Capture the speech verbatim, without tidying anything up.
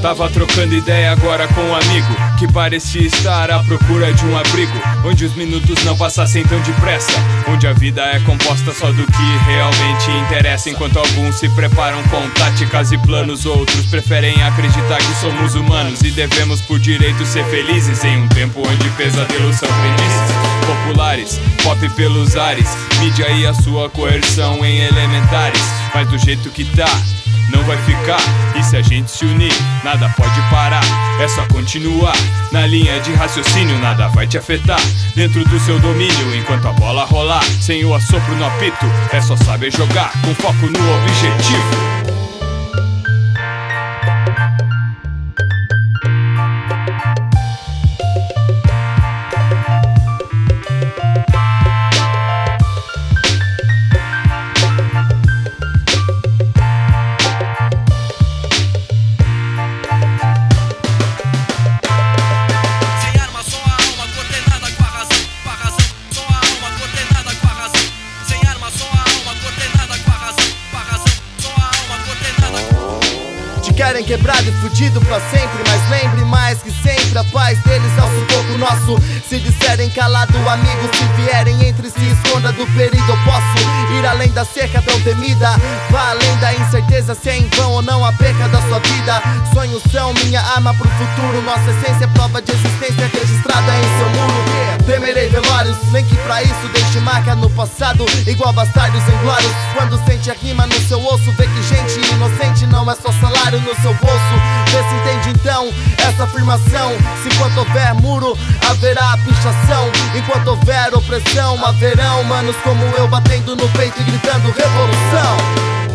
Tava trocando ideia agora com um amigo que parecia estar à procura de um abrigo, onde os minutos não passassem tão depressa, onde a vida é composta só do que realmente interessa. Enquanto alguns se preparam com táticas e planos, outros preferem acreditar que somos humanos e devemos por direito ser felizes em um tempo onde pesadelos são crendices populares, pop pelos ares, mídia e a sua coerção em elementares. Mas do jeito que tá, não vai ficar. E se a gente se unir, nada pode parar. É só continuar na linha de raciocínio, nada vai te afetar dentro do seu domínio. Enquanto a bola rolar, sem o assopro no apito, é só saber jogar com foco no objetivo. Querem quebrado e fudido pra sempre, mas lembre mais que sempre a paz deles é o sufoco nosso. Se disserem calado, amigo, se vierem entre si, esconda do perigo. Eu posso ir além da cerca tão temida, vá além da incerteza, se é em vão ou não a perca da sua vida. Sonhos são minha arma pro futuro, nossa essência é prova de existência registrada em seu muro. Temerei velórios, nem que pra isso deixe marca no passado, igual bastardos inglórios. Quando sente a rima no seu osso, vê que gente inocente não é só salário no seu bolso. Vê se entende então essa afirmação. Se enquanto houver muro, haverá pichação. Enquanto houver opressão, haverão manos como eu batendo no peito e gritando revolução.